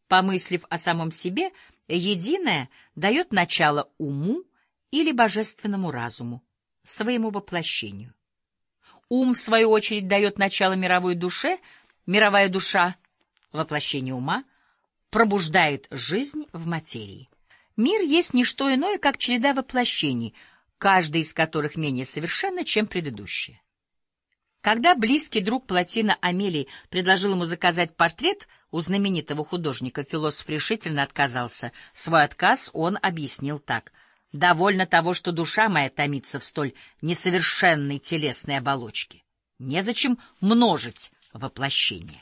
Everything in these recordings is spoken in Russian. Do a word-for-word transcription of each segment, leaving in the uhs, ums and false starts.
Помыслив о самом себе, единое дает начало уму или божественному разуму, своему воплощению. Ум, в свою очередь, дает начало мировой душе, мировая душа, воплощение ума, пробуждает жизнь в материи. Мир есть не что иное, как череда воплощений, каждый из которых менее совершенно, чем предыдущее. Когда близкий друг Плотина Амелий предложил ему заказать портрет у знаменитого художника, философ решительно отказался. Свой отказ он объяснил так: «Довольно того, что душа моя томится в столь несовершенной телесной оболочке. Незачем множить воплощение».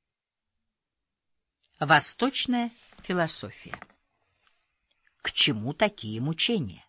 Восточная философия. К чему такие мучения?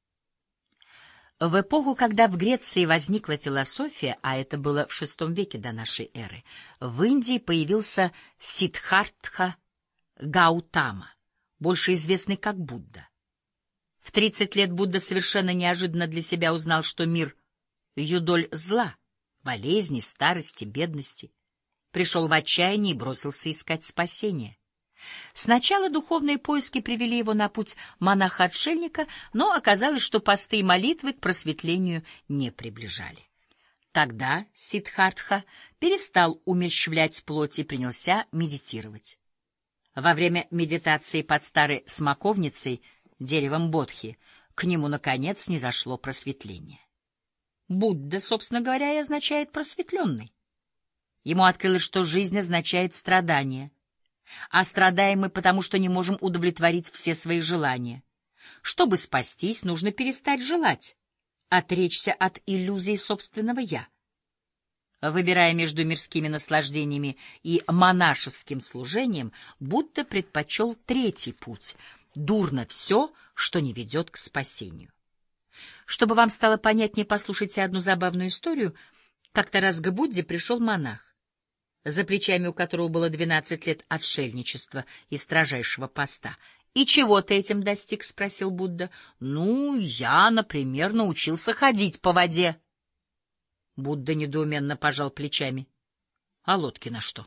В эпоху, когда в Греции возникла философия, а это было в шестом веке до нашей эры, в Индии появился Сиддхартха Гаутама, больше известный как Будда. В тридцать лет Будда совершенно неожиданно для себя узнал, что мир — юдоль зла, болезней, старости, бедности. Пришел в отчаяние и бросился искать спасения. Сначала духовные поиски привели его на путь монаха-отшельника, но оказалось, что посты и молитвы к просветлению не приближали. Тогда Сиддхартха перестал умерщвлять плоть и принялся медитировать. Во время медитации под старой смоковницей, деревом бодхи, к нему, наконец, снизошло просветление. Будда, собственно говоря, и означает «просветленный». Ему открылось, что жизнь означает страдание. А страдаем мы потому, что не можем удовлетворить все свои желания. Чтобы спастись, нужно перестать желать, отречься от иллюзий собственного «я». Выбирая между мирскими наслаждениями и монашеским служением, Будда предпочел третий путь — дурно все, что не ведет к спасению. Чтобы вам стало понятнее, послушайте одну забавную историю. Как-то раз к Будде пришел монах, за плечами у которого было двенадцать лет отшельничества и строжайшего поста. «И чего ты этим достиг?» — спросил Будда. «Ну, я, например, научился ходить по воде». Будда недоуменно пожал плечами. «А лодки на что?»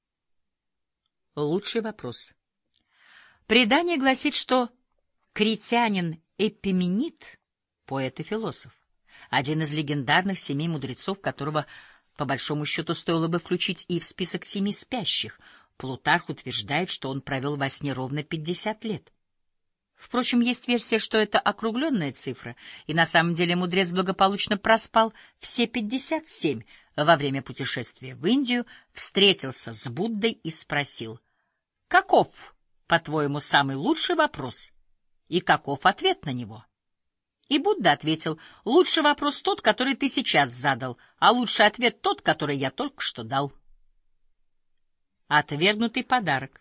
Лучший вопрос. Предание гласит, что критянин Эпименид — поэт и философ, один из легендарных семи мудрецов, которого по большому счету стоило бы включить и в список семи спящих. Плутарх утверждает, что он провел во сне ровно пятьдесят лет. Впрочем, есть версия, что это округленная цифра, и на самом деле мудрец благополучно проспал все пятьдесят семь. Во время путешествия в Индию встретился с Буддой и спросил: «Каков, по-твоему, самый лучший вопрос? И каков ответ на него?» И Будда ответил: «Лучший вопрос тот, который ты сейчас задал, а лучший ответ тот, который я только что дал». Отвергнутый подарок.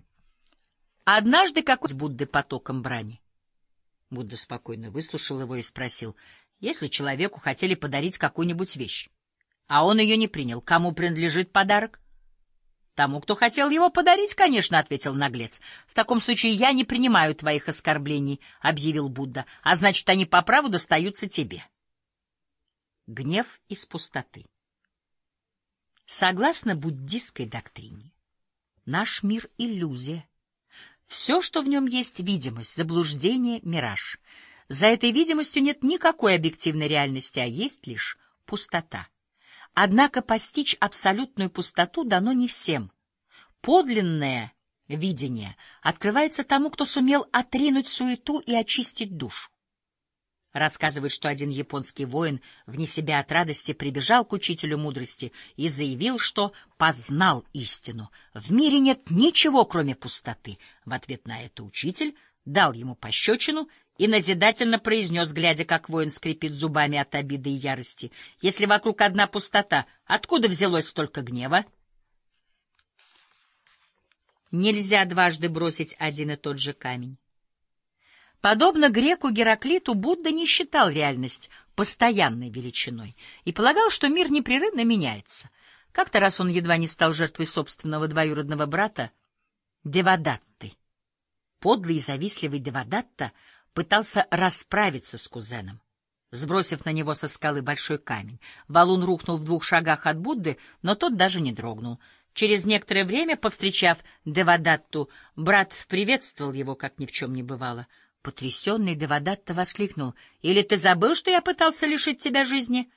Однажды какой с Будды потоком брани. Будда спокойно выслушал его и спросил: «Если человеку хотели подарить какую-нибудь вещь, а он ее не принял, кому принадлежит подарок?» «Тому, кто хотел его подарить, конечно», — ответил наглец. «В таком случае я не принимаю твоих оскорблений», — объявил Будда, «а значит, они по праву достаются тебе». Гнев из пустоты. Согласно буддистской доктрине, наш мир — иллюзия. Все, что в нем есть — видимость, заблуждение, мираж. За этой видимостью нет никакой объективной реальности, а есть лишь пустота. Однако постичь абсолютную пустоту дано не всем. Подлинное видение открывается тому, кто сумел отринуть суету и очистить душу. Рассказывает, что один японский воин вне себя от радости прибежал к учителю мудрости и заявил, что познал истину. В мире нет ничего, кроме пустоты. В ответ на это учитель дал ему пощечину и назидательно произнес, глядя, как воин скрипит зубами от обиды и ярости: «Если вокруг одна пустота, откуда взялось столько гнева?» Нельзя дважды бросить один и тот же камень. Подобно греку Гераклиту, Будда не считал реальность постоянной величиной и полагал, что мир непрерывно меняется. Как-то раз он едва не стал жертвой собственного двоюродного брата Девадатты. Подлый и завистливый Девадатта пытался расправиться с кузеном, сбросив на него со скалы большой камень. Валун рухнул в двух шагах от Будды, но тот даже не дрогнул. Через некоторое время, повстречав Девадатту, брат приветствовал его, как ни в чем не бывало. Потрясенный Девадатта воскликнул: «Или ты забыл, что я пытался лишить тебя жизни?»